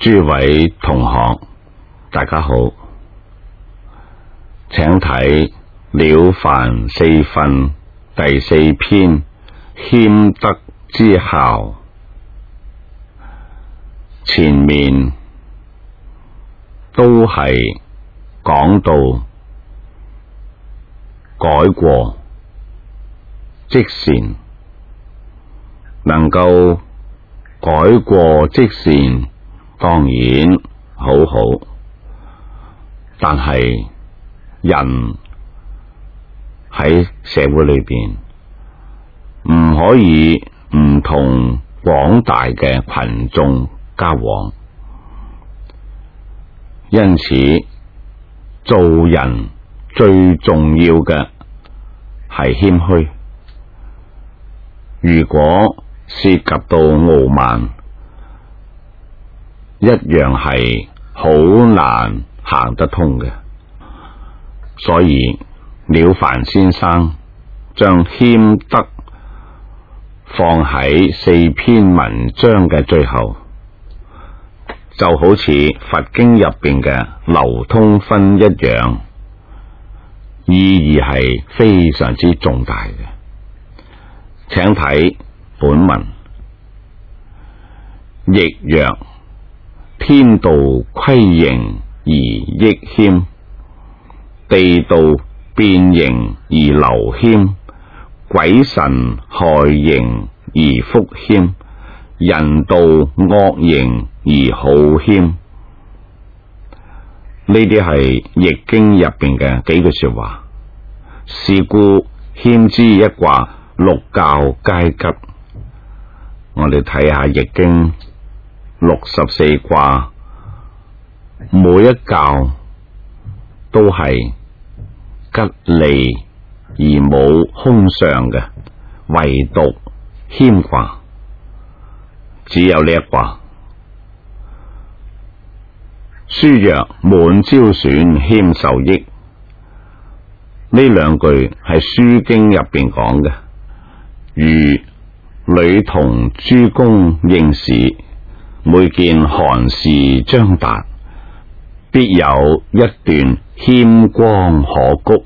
諸位同學，大家好，請睇《了凡四訓》第四篇，謙德之效。前面都係講到改過即善，能夠改過即善，當然好好，但係人喺社會裏邊唔可以唔同廣大嘅群眾交往，因此做人最重要嘅係謙虛。如果涉及到傲慢，一樣係好難行得通嘅。所以了凡先生將謙德放喺四篇文章嘅最後，就好似佛經入邊嘅流通分一樣，意義係非常之重大嘅。請睇本文。亦曰：天道規形而益謙，地道變形而流謙，鬼神害形而福謙，人道惡形而好謙。呢啲係易經入邊嘅幾句說話。是故謙之一卦，六教皆吉。我哋睇下易經64卦，每一教都係吉利而冇凶相嘅，唯獨謙卦只有呢一卦。書曰：滿招損，謙受益。呢兩句係書經入邊講嘅。如女童諸公應試，每見寒士將達，必有一段謙光可谷。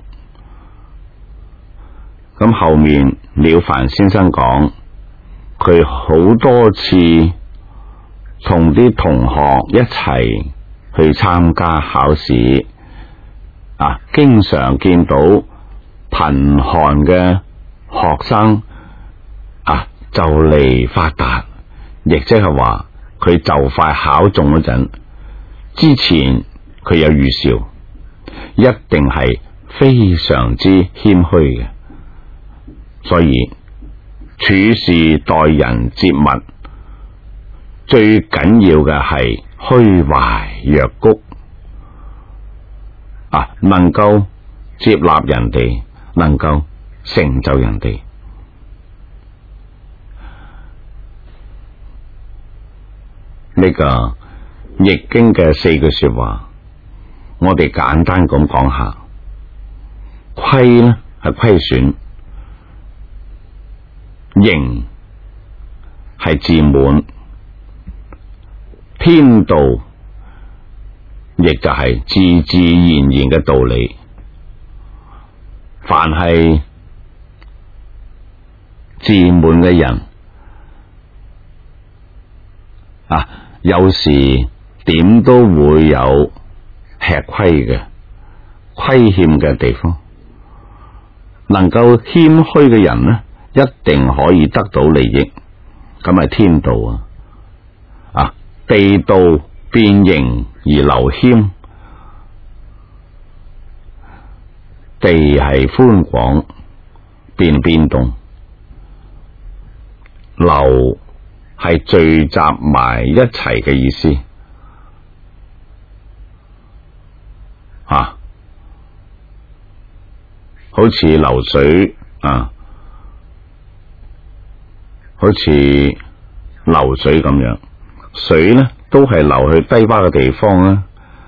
咁後面了凡先生講，佢好多次同啲同學一齊去參加考試，經常見到貧寒嘅學生就嚟發達，亦即係話佢就快考中嗰陣，之前佢有預兆，一定係非常之謙虛嘅。所以處事待人接物，最緊要嘅係虛懷若谷，能夠接納人哋，能夠成就人哋。呢個易經嘅四句說話，我哋簡單咁講下。規呢係虧損，形係自滿，天道亦就係自自然然嘅道理。凡係自滿嘅人，有時點都會有吃虧嘅、虧欠嘅地方。能夠謙虛嘅人呢，一定可以得到利益，咁係天道啊！地道變形而流謙，地係寬廣，變動，流係聚集埋一齊嘅意思，好似流水好似流水咁樣，水呢都係流去低洼嘅地方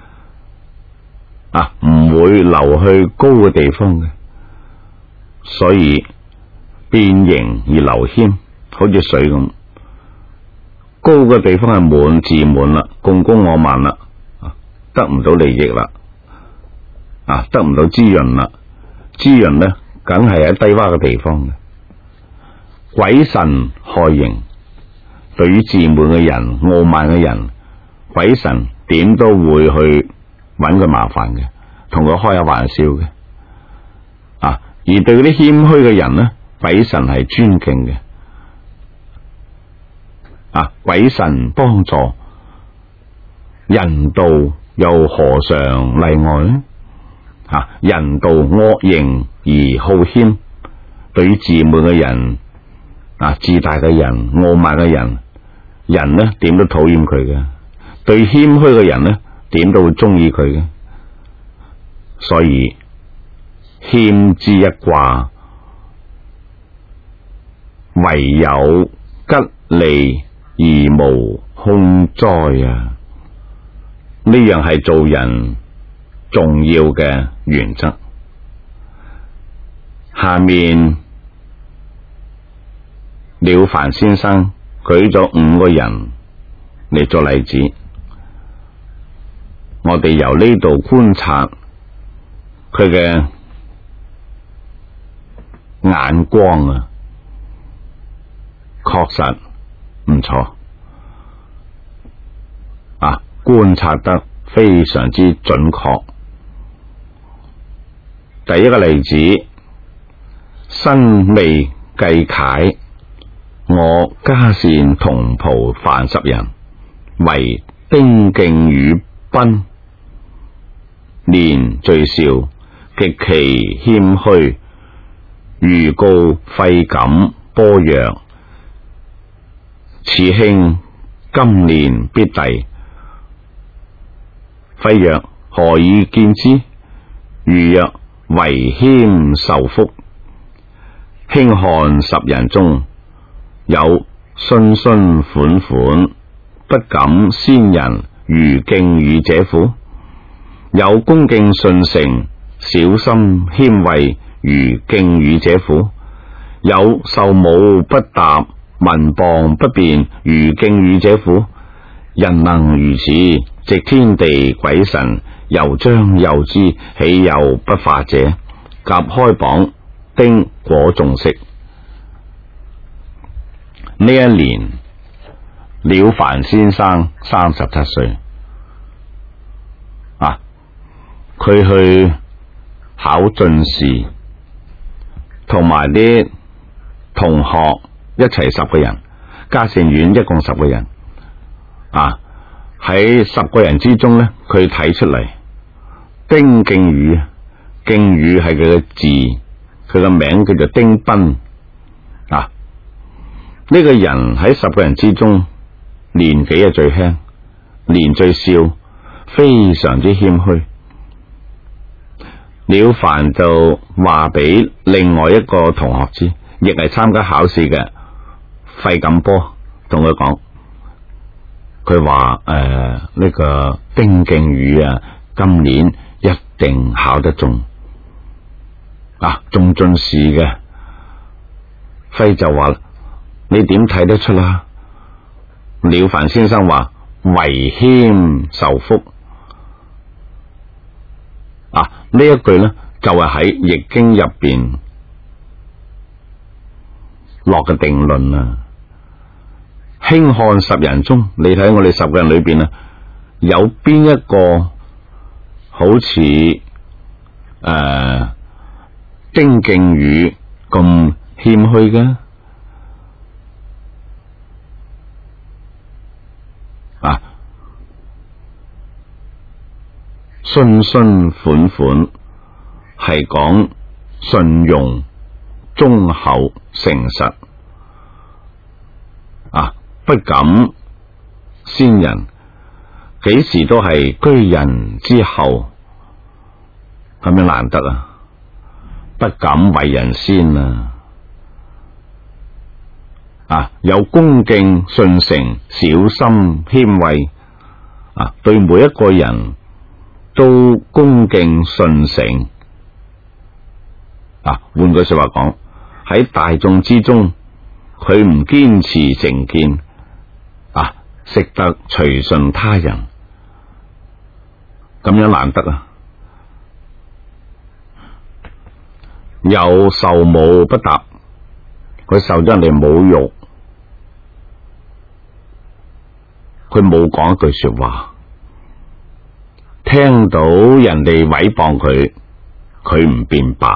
唔會流去高嘅地方嘅，所以變形而流謙，好似水咁。 高嘅地方係滿自滿啦，共高我慢啦，得唔到利益啦，得唔到滋潤啦，滋潤咧梗係喺低洼嘅地方嘅。鬼神害形，對於自滿嘅人、傲慢嘅人，鬼神點都會去揾佢麻煩嘅，同佢開下玩笑嘅。而對嗰啲謙虛嘅人呢，鬼神係尊敬嘅。鬼神幫助，人道又何嘗例外呢？人道惡形而好謙，對於自滿嘅人、自大嘅人、傲慢嘅人，人呢點都討厭佢嘅；對謙虛嘅人呢，點都會中意佢嘅。所以謙之一卦，唯有吉利而無凶災啊！呢樣係做人重要嘅原則。下面了凡先生舉咗5個人嚟做例子，我哋由呢度觀察佢嘅眼光啊，確實唔錯，觀察得非常之準確。第一個例子，身未計楷，我嘉善同袍凡10人，為丁敬宇賓，年最少，極其謙虛，如告費錦波曰：此兄今年必第。費曰：何以見之？如曰：為謙受福。卿看10人中，有信款款，不敢先人如敬宇者乎？有恭敬順承，小心謙畏如敬宇者乎？有受侮不答，民謗不辯如敬宇者乎？人能如此，值天地鬼神，又將又知，豈有不化者？甲開榜，丁果中式。呢一年，了凡先生37歲，佢去考進士，同埋啲同學一齊10個人，嘉善縣一共10個人。喺10個人之中呢，佢睇出嚟丁敬宇，敬宇係佢嘅字，佢嘅名叫做丁賓。呢個人喺10個人之中，年紀係最輕，年最少，非常之謙虛。了凡就話俾另外一個同學知，亦係參加考試嘅費錦波，同佢講，佢話呢個丁敬宇今年一定考得中，中進士嘅。費就話，你點睇得出啦？了凡先生話，為謙受福。呢一句呢，就係喺易經入邊落嘅定論啊。卿看10人中，你睇我哋10個人裏邊有邊一個好似丁敬宇咁謙虛嘅？信款款係講信用、忠厚、誠實，不敢先人，幾時都係居人之後，咁樣難得不敢為人先有恭敬順承，小心謙畏，對每一個人都恭敬順承。換句說話講，喺大眾之中，佢唔堅持成見， 識得隨順他人，咁樣難得啊！有受侮不答，佢受咗人哋侮辱，佢冇講一句說話，聽到人哋毀謗佢，佢唔辯白。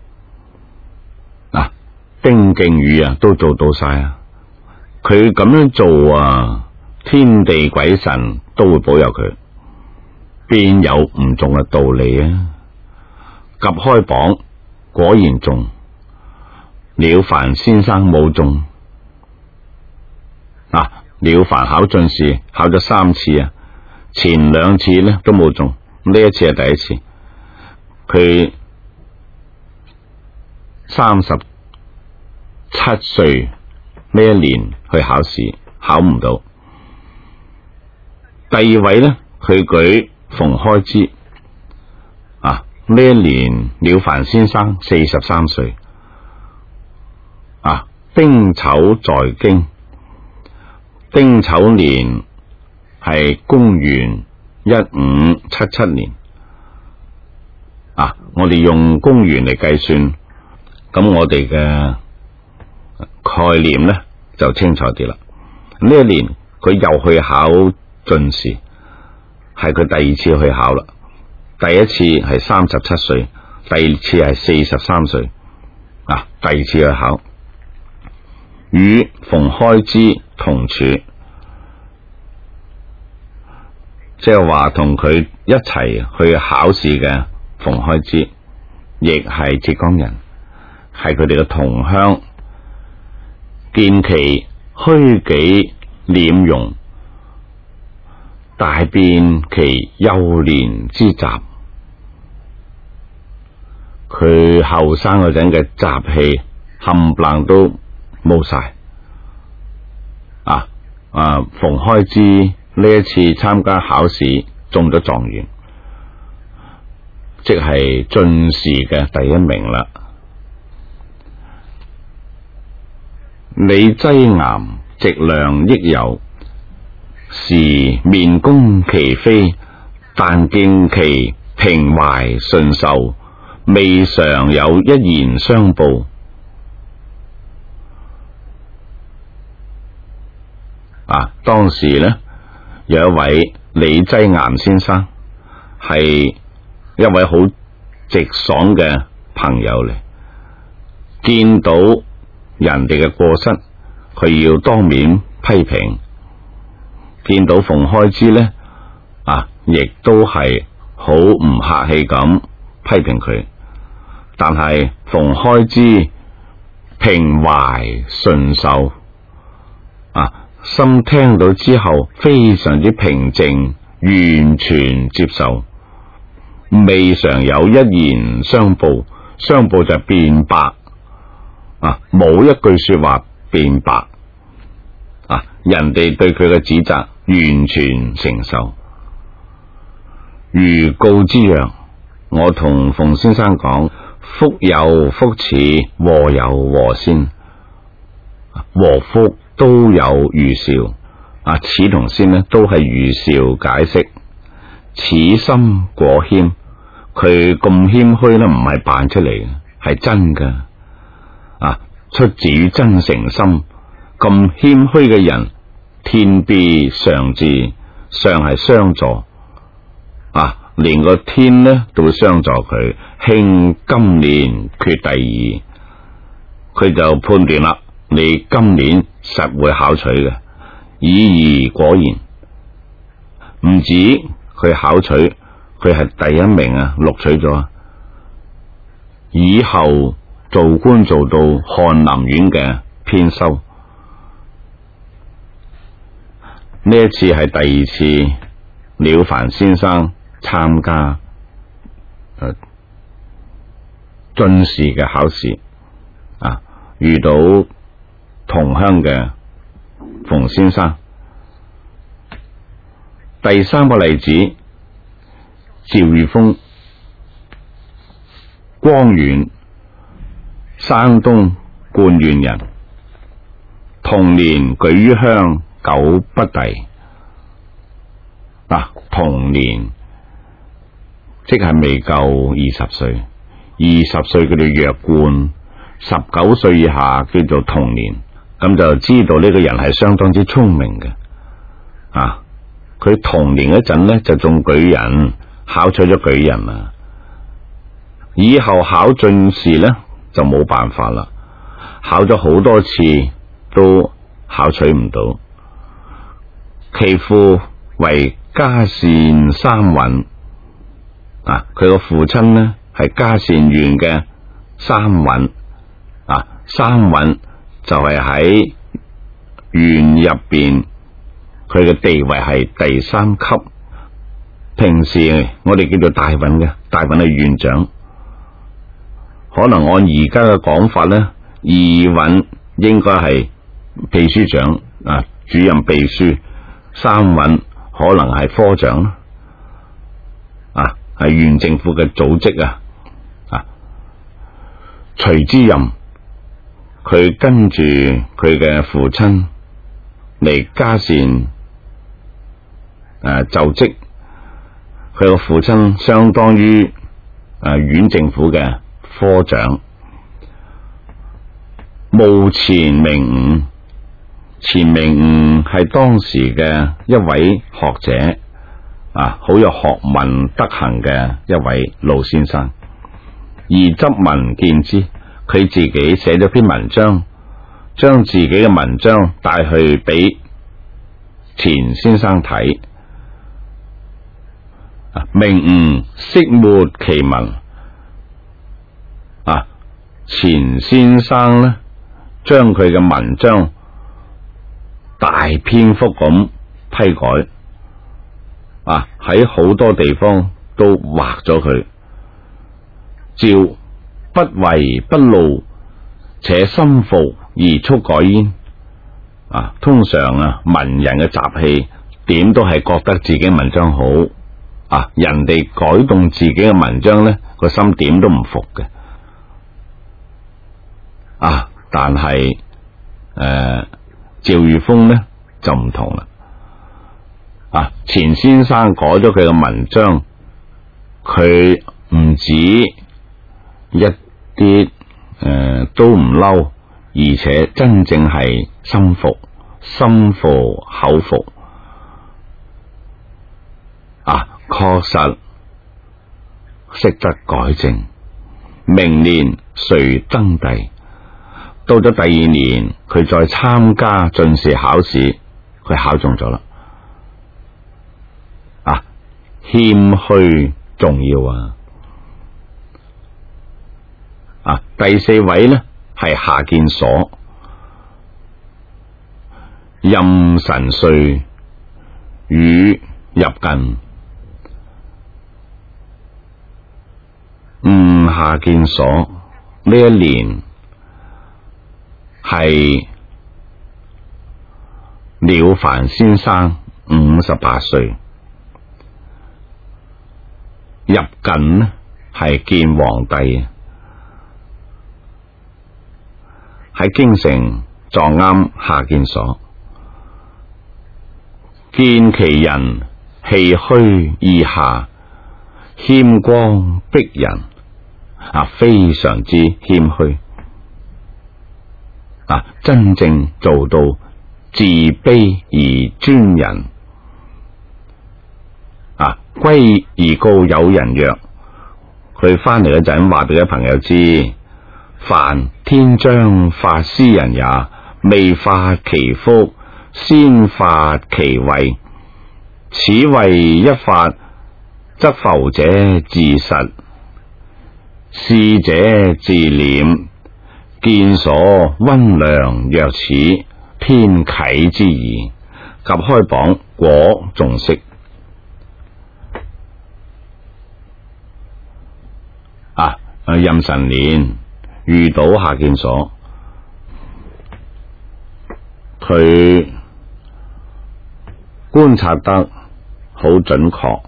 嗱，丁敬宇啊，都做到晒啊！佢咁樣做啊，天地鬼神都會保佑佢，邊有唔中嘅道理啊？及開榜果然中，了凡先生冇中。了凡考進士考咗3次啊，前2次呢都冇中，呢一次係第一次。佢37歲呢一年去考試，考唔到。第二位呢，佢舉馮開之呢一年了凡先生43歲丁丑在京。丁丑年係公元1577年我哋用公元嚟計算，咁我哋嘅概念呢就清楚啲啦。呢一年佢又去考進士，係佢第2次去考啦。第一次係37歲，第二次係43歲第2次去考，與馮開之同處，即係話同佢一齊去考試嘅馮開之，亦係浙江人，係佢哋嘅同鄉。見其虛己斂容，大變其幼年之習。佢後生嗰陣嘅習氣冚唪唥都冇晒。馮開之呢一次參加考試中咗狀元，即係進士嘅第1名啦。李濟岩直量益友，時面攻其非，但見其平懷順受，未嘗有一言相報。當時呢，有一位李濟岩先生，係一位好直爽嘅朋友嚟，見到人哋嘅過失，佢要當面批評。見到馮開之呢，亦都係好唔客氣咁批評佢。但係馮開之平懷順受，心聽到之後非常之平靜，完全接受，未嘗有一言相報。相報就係辯白，冇一句說話辯白，人哋對佢嘅指責完全承受。如告之曰：我同馮先生講，福有福始，禍有禍先，禍福都有預兆。始同先呢都係預兆解釋。此心果謙，佢咁謙虛呢唔係扮出嚟嘅，係真㗎。出自於真誠心。咁謙虛嘅人，天必相之，相係相助。連個天呢都會相助佢。興今年決第2，佢就判斷啦，你今年實會考取嘅。以而果然，唔止佢考取，佢係第1名錄取咗。以後做官做到翰林院嘅編修。呢一次係第2次了凡先生參加進士嘅考試，遇到同鄉嘅馮先生。第3個例子，趙裕豐，光縣山東灌縣人，同年舉於鄉，久不第， 童年即係未夠20歲，20歲叫做弱冠，19歲以下叫做童年，咁就知道呢個人係相當之聰明嘅。佢童年嗰陣呢，就中舉人，考取咗舉人啦，以後考進士呢，就冇辦法啦，考咗好多次都考取唔到。其父為嘉善三尹，佢個父親呢係嘉善縣嘅三尹，三尹就係喺縣入邊，佢嘅地位係第3級。平時我哋叫做大尹嘅，大尹係縣長，可能按而家嘅講法呢，二尹應該係秘書長，主任秘書，三尹可能係科長，係縣政府嘅組織徐之任，佢跟住佢嘅父親嚟嘉善就職，佢個父親相當於縣政府嘅科長。務錢明吾，錢明吾係當時嘅一位學者，好有學問德行嘅一位老先生。而執文見之，佢自己寫咗篇文章，將自己嘅文章帶去俾錢先生睇。明吾惜沒其文，錢先生呢，將佢嘅文章大篇幅咁批改，喺好多地方都畫咗佢，照不為不露，且心服而速改焉。通常文人嘅習氣，點都係覺得自己文章好，人哋改動自己嘅文章呢，個心點都唔服嘅。但係趙裕豐呢就唔同啦。錢先生改咗佢嘅文章，佢唔止一啲都唔嬲，而且真正係心服口服。確實識得改正。明年遂登第。到咗第2年，佢再參加進士考試，佢考中咗啦。謙虛重要第4位呢係夏建所，任臣稅與入近。夏建所呢一年係了凡先生58歲，入近呢係見皇帝，喺京城撞啱夏建所，見其人氣虛意下，謙光逼人，非常之謙虛，真正做到自卑而尊人，歸而告友人曰：佢翻嚟嗰陣話俾啲朋友知，凡天將發斯人也，未發其福，先發其位。此位一發，則浮者自實，視者自斂，見所溫良若此，偏啟之矣。及開榜，果中釋。壬辰年遇到夏建所，佢觀察得好準確。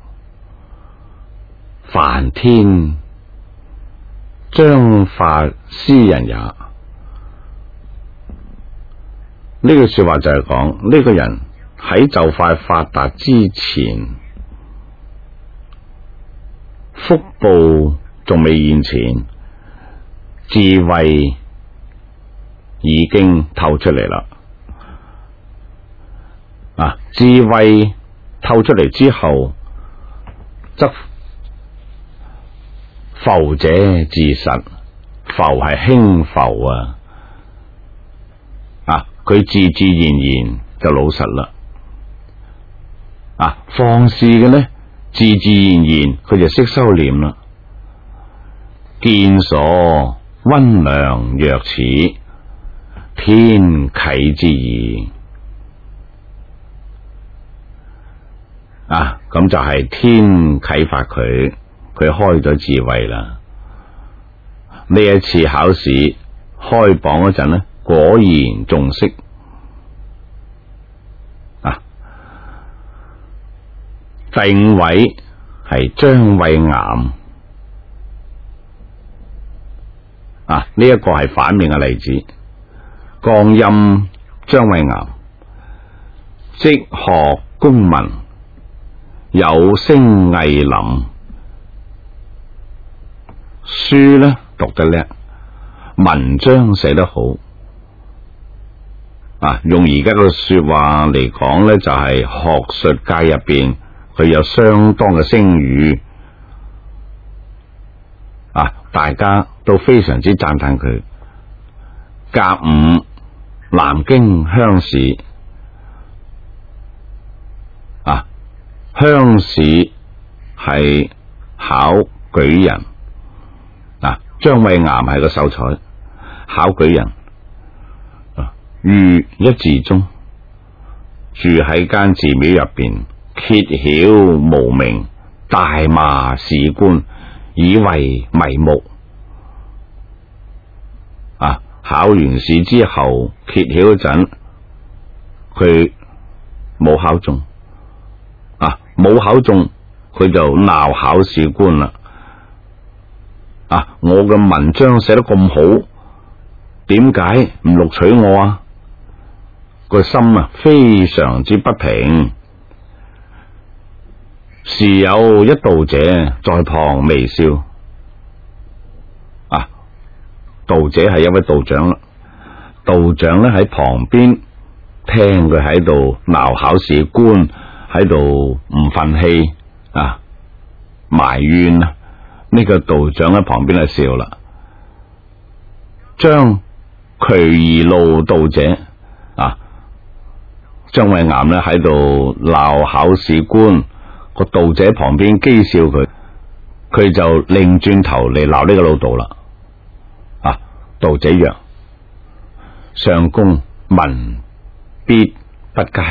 凡天將發斯人也，呢句說話就係講呢個人喺就快發達之前福報仲未現前，智慧已經透出嚟啦。智慧透出嚟之後，則浮者自實，浮係輕浮佢自自然然就老實啦。放肆嘅呢，自自然然佢就識收斂啦。見所溫良若此，天啟之意。咁就係天啟發佢開咗智慧啦。呢一次考試開榜嗰陣呢，果然中式。第五位係張慧岩。呢一個係反面嘅例子。江陰張慧岩，積學功文，有聲藝林，書呢讀得叻，文章寫得好。用而家嘅說話嚟講呢，就係學術界入邊佢有相當嘅聲譽。大家都非常之讚嘆佢。甲午南京鄉試，鄉試係考舉人。張慧岩係個秀才，考舉人。寓一寺中，住喺間寺廟入邊，揭曉無名，大罵史官，以為迷目。考完試之後揭曉嗰陣，佢冇考中。冇考中，佢就鬧考試官啦。我嘅文章寫得咁好，點解唔錄取我啊？個心非常之不平。時有一道者在旁微笑。道者係一位道長啦。道長咧喺旁邊聽佢喺度鬧考試官，喺度唔忿氣埋怨。呢個道長喺旁邊就笑啦。將渠而路道者張慧岩咧喺度鬧考試官，個道者旁邊譏笑佢，佢就擰轉頭嚟鬧呢個老道啦。道者曰：上公文必不佳。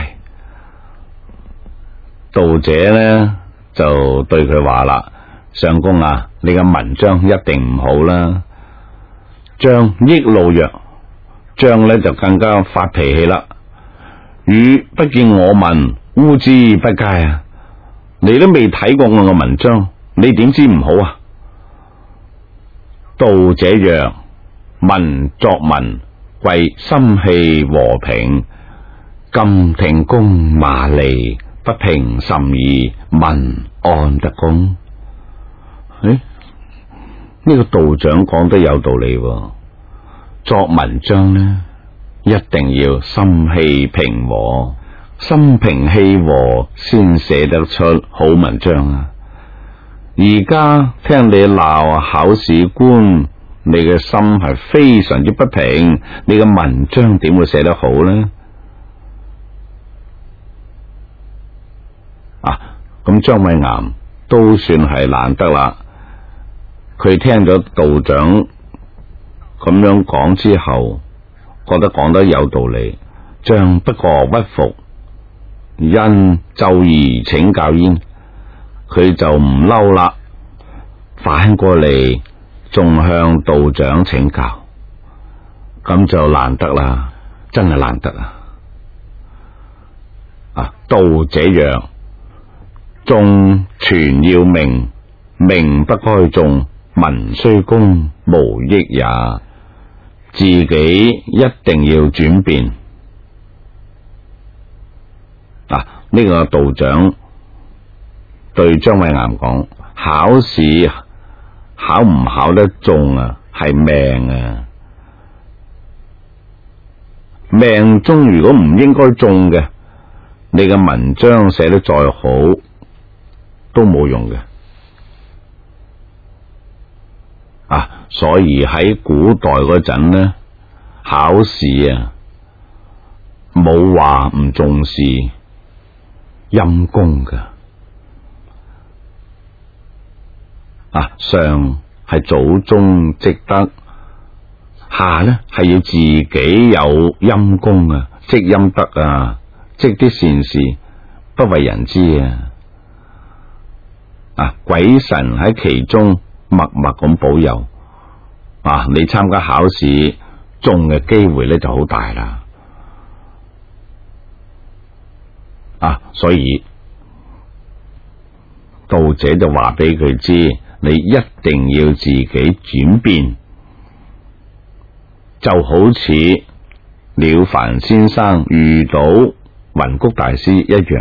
道者呢就對佢話啦：上公你嘅文章一定唔好啦。張益怒曰：張呢就更加發脾氣啦。汝不見我文烏之不佳你都未睇過我嘅文章，你點知唔好啊？道者曰：文作文為心氣和平，今聽公罵詈，不平甚矣，文安得公？呢個道長講得有道理喎。作文章呢，一定要心氣平和，心平氣和先寫得出好文章。而家聽你鬧考試官，你嘅心係非常之不平，你嘅文章點會寫得好呢？咁張慧岩都算係難得啦。佢聽咗道長咁樣講之後，覺得講得有道理，將不過屈服，因奏而請教焉。佢就唔嬲啦，反過嚟仲向道長請教，咁就難得啦，真係難得道者曰：眾全要名，名不該眾，文雖公，無益也。自己一定要轉變。呢個道長對張慧岩講：考考試考唔考得中啊，係命啊！命中如果唔應該中嘅，你嘅文章寫得再好都冇用嘅。所以喺古代嗰陣呢，考試啊冇話唔重視，陰功噶。上係祖宗積德，下呢係要自己有陰功啊，積陰德啊，積啲善事不為人知啊。鬼神喺其中默默咁保佑你參加考試中嘅機會呢就好大啦。所以道者就話俾佢知，你一定要自己轉變，就好似了凡先生遇到雲谷大師一樣。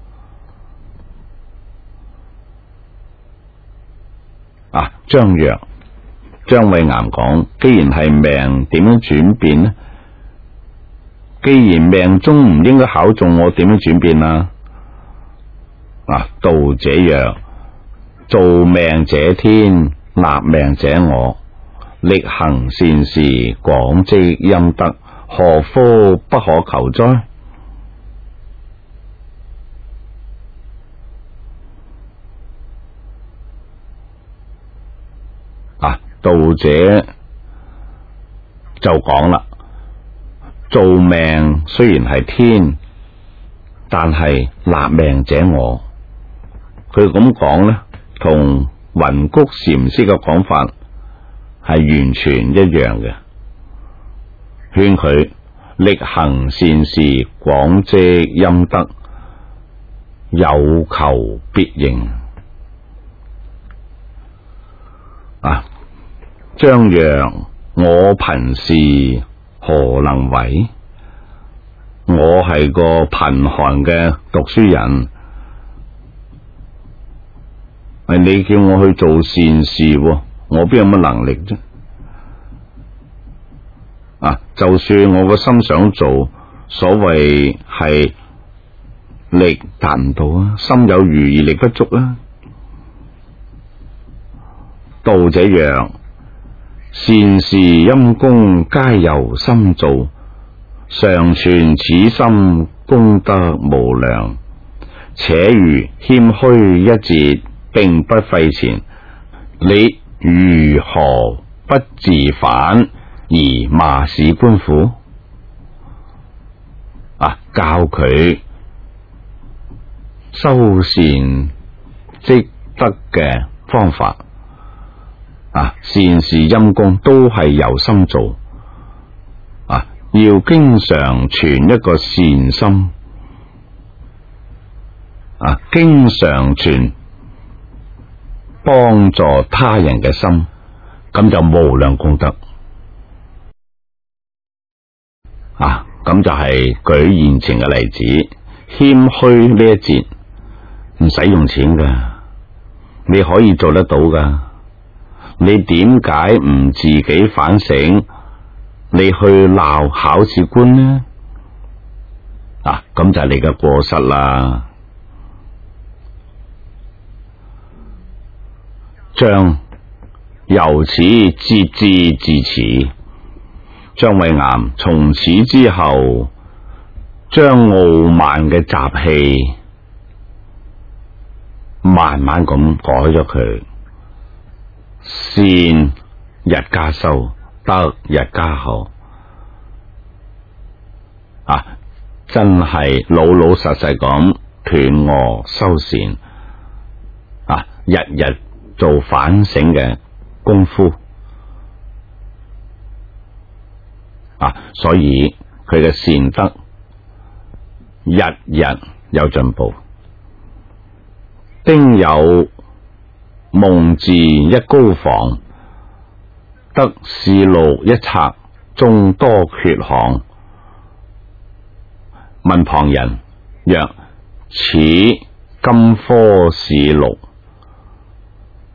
張惠岩講，既然係命，點樣轉變呢？既然命中唔應該考中，我點樣轉變啊？道者曰：造命者天，立命者我。力行善事，廣積陰德，何福不可求哉？道者就講啦，造命雖然係天，但係立命者我。佢咁講呢，同雲谷禪師嘅講法係完全一樣嘅，勸佢力行善事，廣積陰德，有求必應。張曰：我貧士何能為？我係個貧寒嘅讀書人，你叫我去做善事，我邊有乜能力啫？就算我個心想做，所謂係力達唔到啊，心有餘而力不足啊。道者曰：善事陰功皆由心造，常存此心，功德無量。且如謙虛一節，並不費錢，你如何不自反而罵使官府？教佢修善積德嘅方法。善事陰功都係由心做，要經常存一個善心，經常存幫助他人嘅心，咁就無量功德。咁就係舉現前嘅例子，謙虛呢一節唔使用錢噶，你可以做得到噶。你點解唔自己反省？你去鬧考試官呢？咁就係你嘅過失啦。張由此節制至此，張惠岩從此之後，將傲慢嘅習氣慢慢咁改咗佢。善日加修，德日加厚。真係老老實實咁斷惡修善，日日做反省嘅功夫。所以佢嘅善德日日有進步。丁酉夢自一高房，得試錄一冊，中多缺項。問旁人曰：此今科試錄，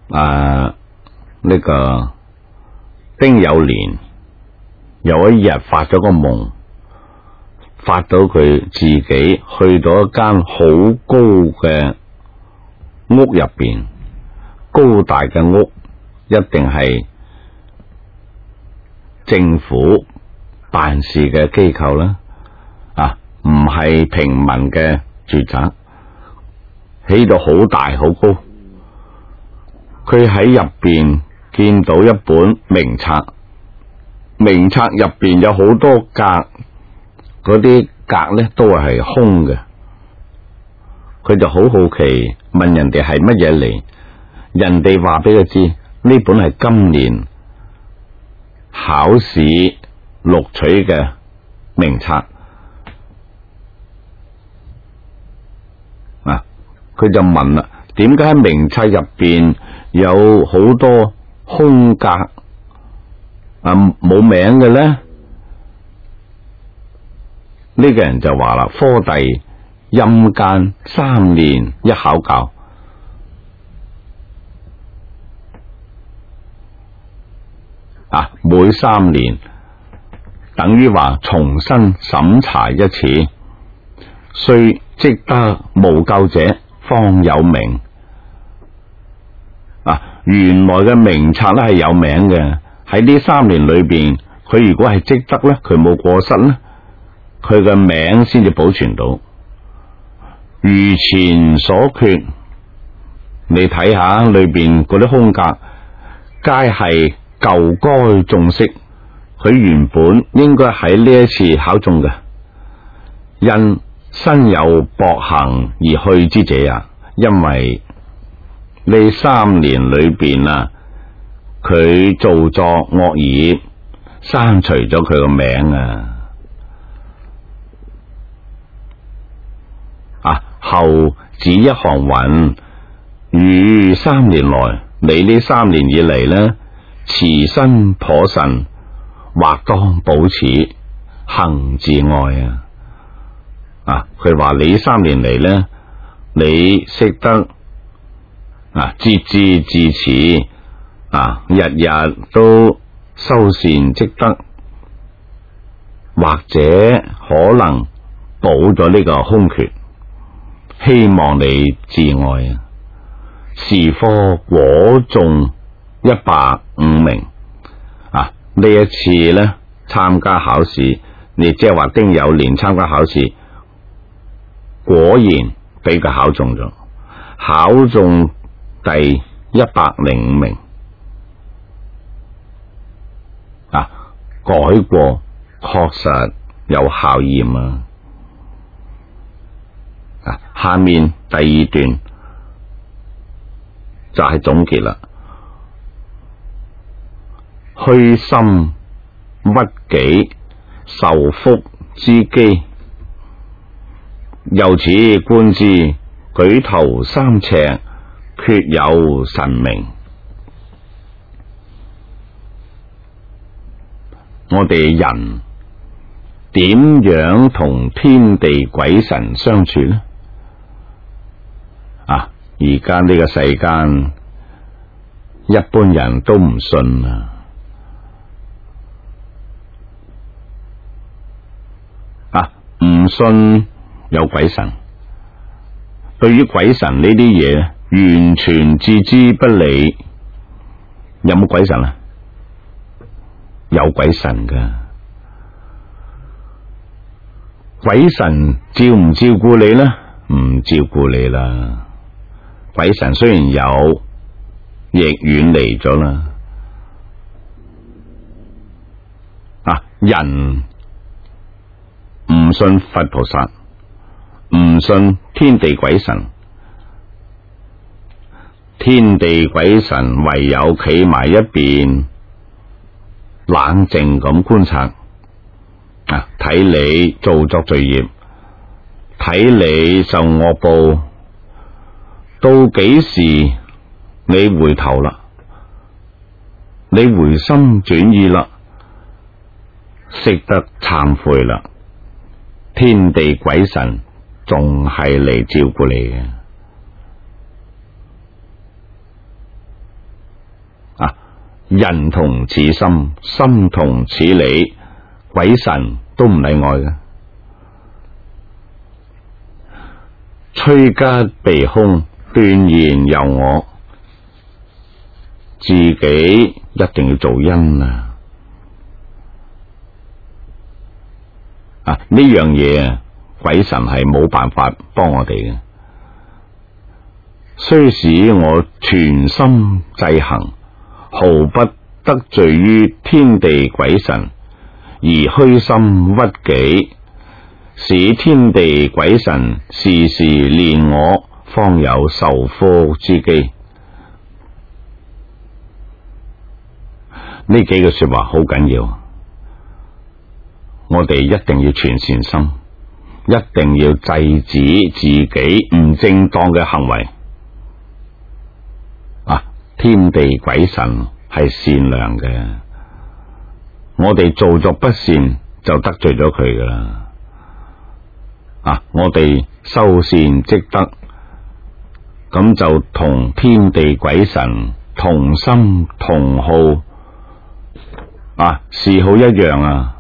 呢個丁酉年有一日發咗個夢，發到佢自己去到一間好高嘅屋入邊，高大嘅屋一定係政府辦事嘅機構啦，唔係平民嘅住宅，起到好大好高。佢喺入邊見到一本名冊，名冊入邊有好多格，嗰啲格咧都係空嘅。佢就好好奇問人哋係乜嘢嚟，人哋話俾佢知呢本係今年考試錄取嘅名冊。佢就問啦，點解喺名冊入邊有好多空格冇名嘅咧？呢個人就話啦，科第陰間3年一考教，每3年等於話重新審查一次，雖積得無咎者方有名。原來嘅名冊咧係有名嘅，喺呢3年裏邊，佢如果係積德咧，佢冇過失咧，佢嘅名先至保存到。如前所決，你睇下裏邊嗰啲空格，皆係舊該中式，佢原本應該喺呢一次考中嘅，因身有薄行而去之者啊，因為呢3年裏邊佢做作惡業，刪除咗佢個名後指一行云：如3年來，你呢3年以嚟呢，持身頗慎，或當保持行自愛佢話你3年嚟呢，你識得節制自持日日都修善積德，或者可能補咗呢個空缺，希望你自愛是科果中150名呢一次呢參加考試，你即係話丁酉年參加考試，果然俾佢考中咗，考中第105名改過確實有效驗下面第2段就係總結啦。虛心屈己，受福之機，由此觀之，舉頭3尺，厥有神明。我哋人點樣同天地鬼神相處呢？而家呢個世間，一般人都唔信唔信有鬼神，對於鬼神呢啲嘢完全置之不理。有冇鬼神啊？有鬼神噶，鬼神照唔照顧你呢？唔照顧你啦。鬼神雖然有，亦遠離咗啦。人唔信佛菩薩，唔信天地鬼神，天地鬼神唯有企埋一邊，冷靜咁觀察，睇你做作罪業，睇你受惡報，到幾時你回頭啦，你回心轉意啦，識得懺悔啦，天地鬼神仲係嚟照顧你嘅。 人同此心，心同此理，鬼神都唔例外嘅。趨吉避凶，斷然由我，自己一定要做因啊！呢樣嘢鬼神係冇辦法幫我哋嘅，雖使我全心制行，毫不得罪於天地鬼神，而虛心屈己，使天地鬼神時時憐我，方有受福之機。呢幾句說話好緊要，我哋一定要存善心，一定要制止自己唔正當嘅行為。天地鬼神係善良嘅，我哋做作不善就得罪咗佢噶啦。我哋修善積德，咁就同天地鬼神同心同好，嗜好一樣啊。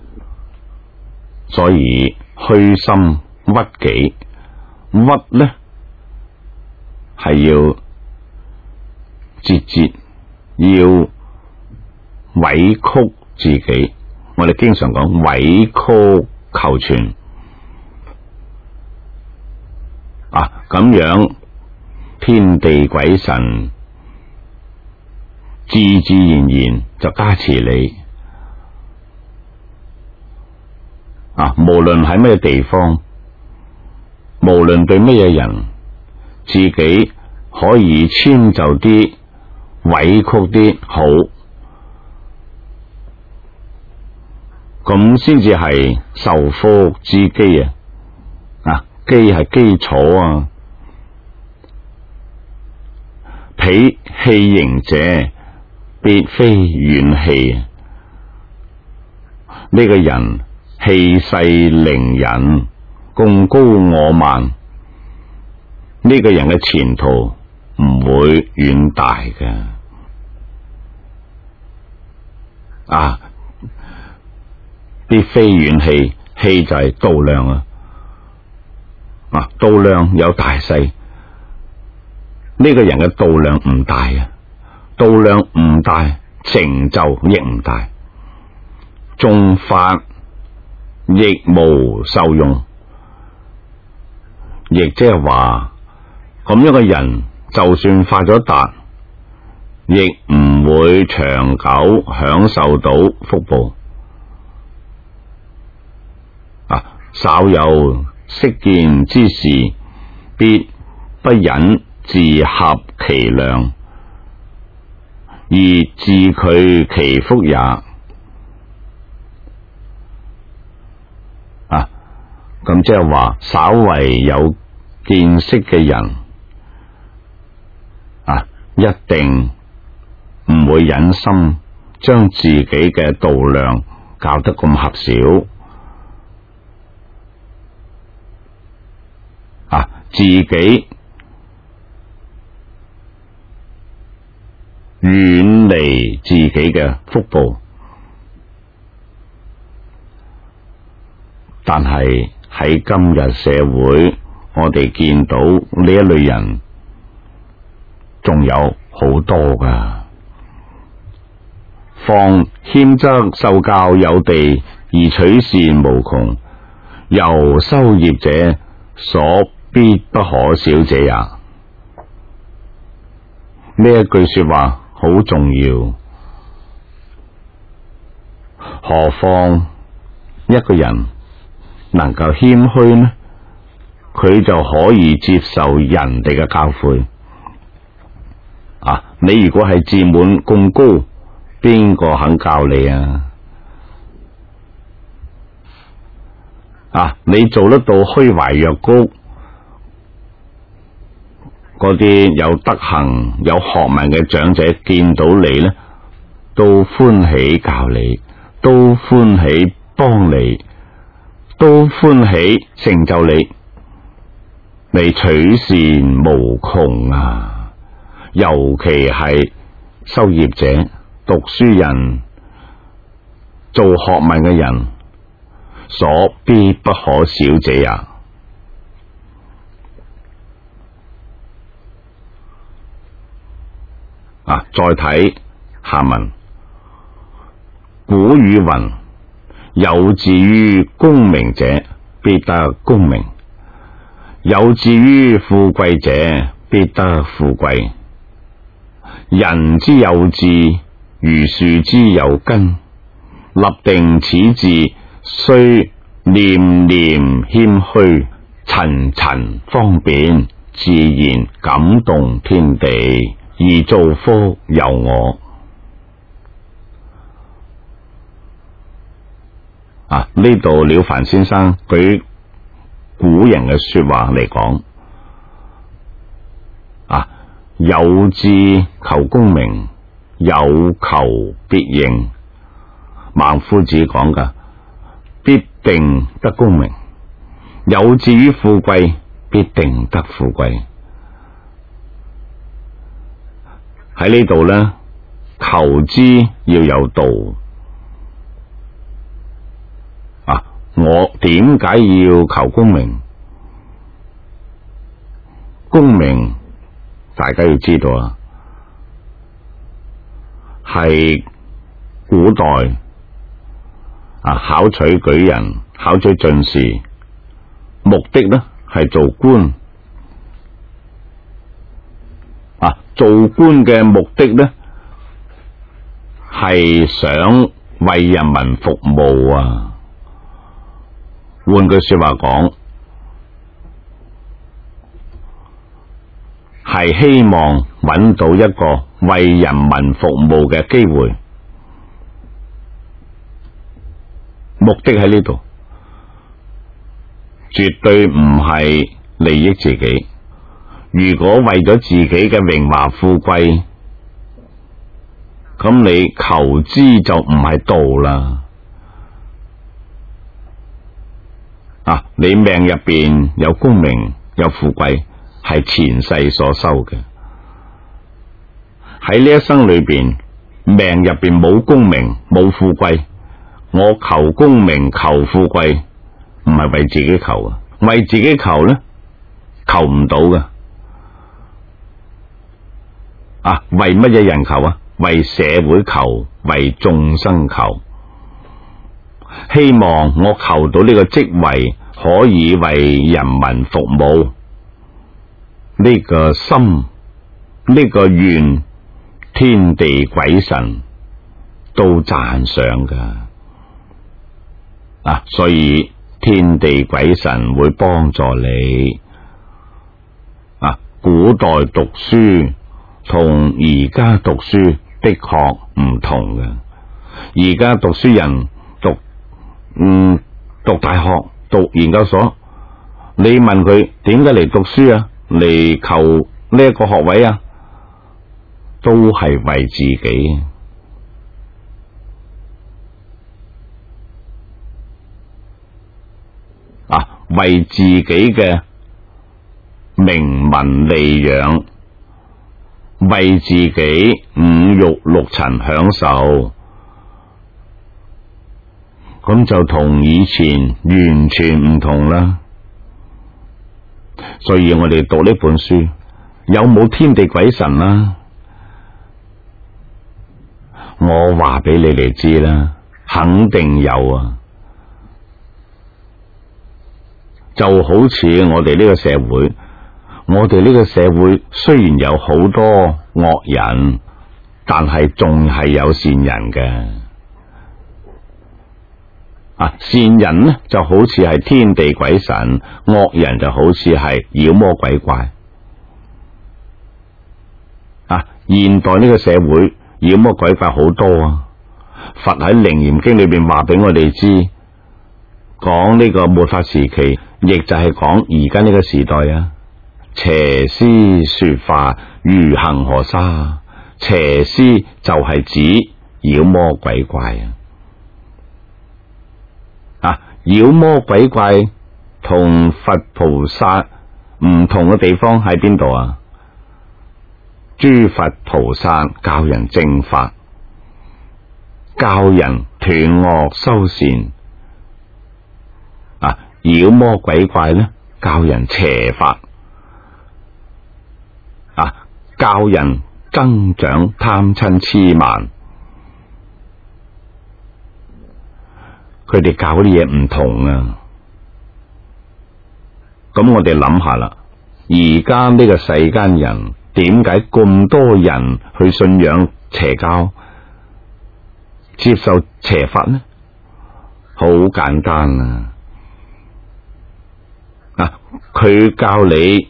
所以虛心屈己，屈呢係要節節，要委曲自己。我哋經常講委曲求全。咁樣天地鬼神自自然然就加持你。無論喺咩地方，無論對咩人，自己可以遷就啲，委屈啲好，咁先至係受福之基啊！基係基礎啊！彼氣盈者，別非遠氣。呢個人氣勢凌人，貢高我慢，呢個人嘅前途唔會遠大嘅。別非遠氣，氣就係度量啊！度量有大細，呢個人嘅度量唔大啊，度量唔大，成就亦唔大，縱發亦無受用，亦即係話咁樣嘅人，就算發咗達，亦唔會長久享受到福報。稍有識見之事，必不忍自合其量，而自拒其福也。咁即係話，稍為有見識嘅人，一定唔會忍心將自己嘅度量搞得咁狹小。自己遠離自己嘅福報，但係喺今日社會，我哋見到呢一類人仲有好多噶。況謙則受教有地，而取善無窮，由修業者所必不可少者也。呢一句說話好重要，何況一個人能夠謙虛呢？佢就可以接受人哋嘅教誨。你如果係自滿咁高，邊個肯教你啊？你做得到虛懷若谷，嗰啲有德行有學問嘅長者見到你呢，都歡喜教你，都歡喜幫你，都歡喜成就你，你取善無窮啊！尤其係修業者， 讀書人、做學問嘅人所必不可少者也。再睇下文，古語云：有志於功名者，必得功名；有志於富貴者，必得富貴。人之有志，如樹之有根。立定此志，須念念謙虛，層層方便，自然感動天地，而造福有我。呢度了凡先生舉古人嘅說話嚟講，有志求功名，有求必應。孟夫子講㗎，必定得功名；有志於富貴，必定得富貴。喺呢度呢，求之要有道。我點解要求功名？功名大家要知道係古代考取舉人、考取進士，目的呢係做官。做官嘅目的呢係想為人民服務啊。換句說話講，係希望揾到一個為人民服務嘅機會，目的喺呢度，絕對唔係利益自己。如果為咗自己嘅榮華富貴，咁你求之就唔係道啦。你命入邊有功名有富貴，係前世所修嘅。喺呢一生裏邊，命入邊冇功名冇富貴，我求功名求富貴，唔係為自己求啊！為自己求呢，求唔到㗎。為乜嘢人求啊？為社會求，為眾生求。希望我求到呢個職位，可以為人民服務。呢個心，呢個願，天地鬼神都讚賞㗎。所以天地鬼神會幫助你。古代讀書同而家讀書的確唔同嘅。而家讀書人讀大學、讀研究所，你問佢點解嚟讀書啊？嚟求呢一個學位啊？都係為自己。為自己嘅名聞利養，為自己五欲六塵享受，咁就同以前完全唔同啦。所以我哋讀呢本書，有冇天地鬼神啊？我話俾你哋知啦，肯定有啊。就好似我哋呢個社會，我哋呢個社會雖然有好多惡人，但係仲係有善人嘅。善人呢就好似係天地鬼神，惡人就好似係妖魔鬼怪。現代呢個社會妖魔鬼怪好多啊。佛喺《楞嚴經》裏邊話俾我哋知，講呢個末法時期，亦就係講而家呢個時代啊。邪師說法如恒河沙，邪師就係指妖魔鬼怪啊。妖魔鬼怪同佛菩薩唔同嘅地方喺邊度啊？諸佛菩薩教人正法， 教人斷惡修善，妖魔鬼怪咧教人邪法，教人增長貪嗔癡慢，佢哋教嗰啲嘢唔同啊。咁我哋諗下啦，而家呢個世間人點解咁多人去信仰邪教，接受邪法呢？好簡單啊！佢教你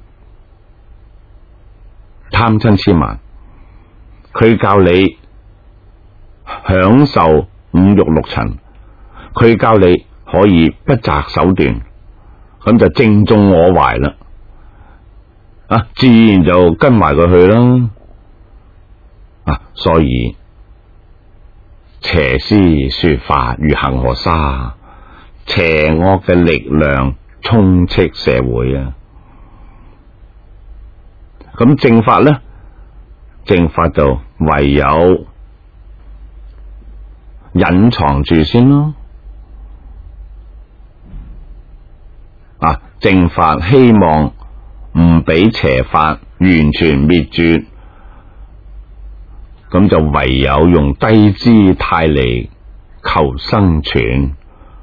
貪嗔癡慢，佢教你享受五欲六塵，佢教你可以不擇手段，咁就正中我懷啦。自然就跟埋佢去啦。所以邪師說法如恒河沙，邪惡嘅力量充斥社會啊。咁正法呢？正法就唯有隱藏住先咯。正法希望唔俾邪法完全滅絕，咁就唯有用低姿態嚟求生存，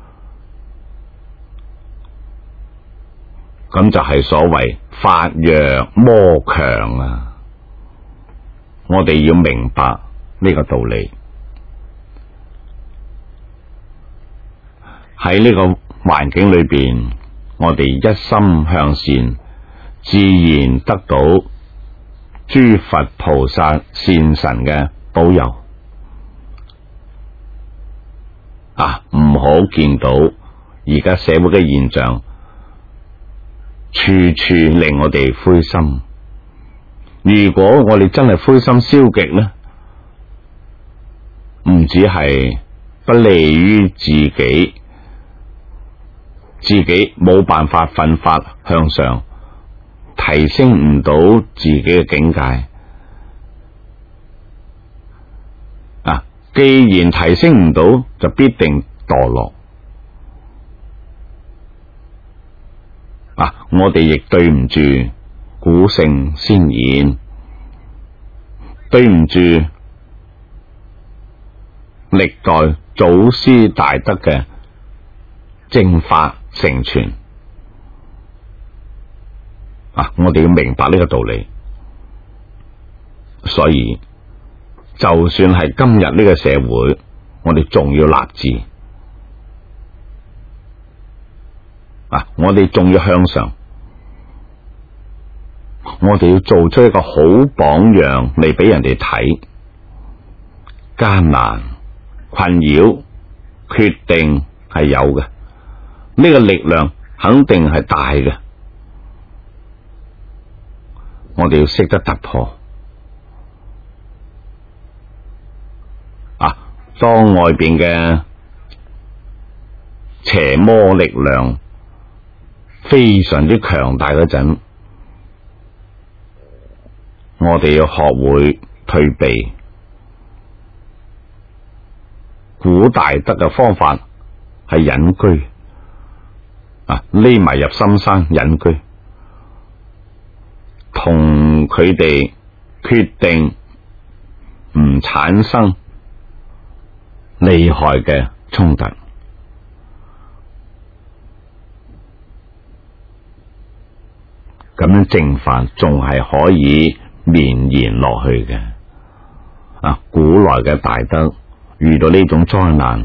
咁就係所謂法弱魔強啊！我哋要明白呢個道理，喺呢個環境裏邊，我哋一心向善，自然得到諸佛菩薩善神嘅保佑。唔好見到而家社會嘅現象，處處令我哋灰心。如果我哋真係灰心消極呢，唔止係不利於自己冇辦法奮發向上，提升唔到自己嘅境界。既然提升唔到，就必定墮落。我哋亦對唔住古聖先賢，對唔住歷代祖師大德嘅正法成全。我哋要明白呢個道理，所以就算係今日呢個社會，我哋仲要立志，我哋仲要向上，我哋要做出一個好榜樣嚟俾人哋睇。艱難、困擾、決定係有嘅，呢個力量肯定係大嘅，我哋要識得突破。當外邊嘅邪魔力量非常之強大嗰陣，我哋要學會退避。古大德嘅方法係隱居，匿埋入深山隱居，同佢哋決定唔產生厲害嘅衝突，咁樣正法仲係可以綿延落去嘅。古來嘅大德遇到呢種災難，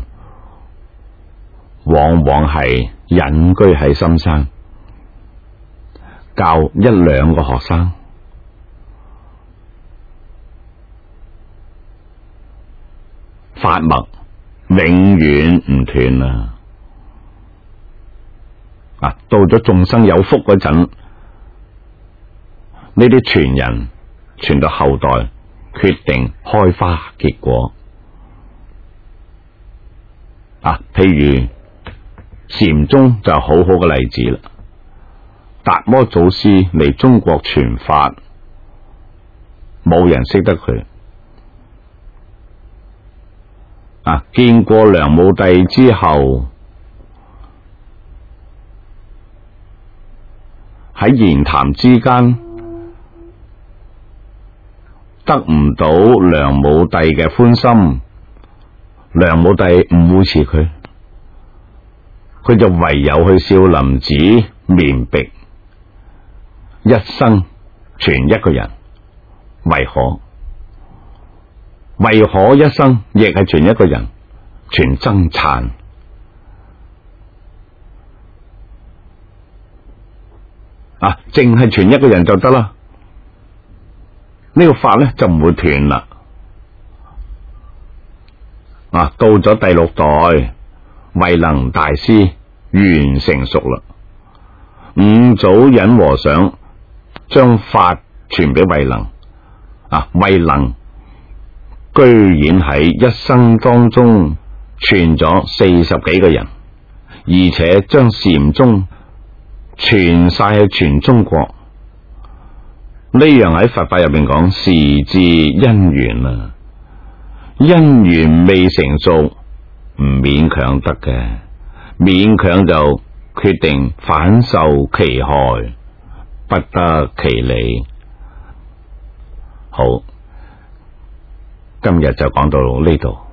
往往係隱居喺深山，教一兩個學生，法脈永遠唔斷啊！到咗眾生有福嗰陣，呢啲傳人傳到後代，決定開花結果。譬如禪宗就好好嘅例子啦。達摩祖師嚟中國傳法，冇人識得佢。 見過梁武帝之後，喺言談之間得唔到梁武帝嘅歡心，梁武帝唔會辭佢，佢就唯有去少林寺面壁，一生傳一個人，為可一生亦係傳一個人，傳僧璨。淨係傳一個人就得啦，呢個法咧就唔會斷啦。到咗第六代，慧能大師完成熟啦，五祖忍和尚將法傳俾慧能，慧能居然喺一生當中傳咗40幾個人，而且將禪宗傳晒去全中國。呢樣喺佛法入邊講時至因緣啊，因緣未成熟唔勉強得嘅，勉強就決定反受其害，不得其理。好，今日就講到呢度。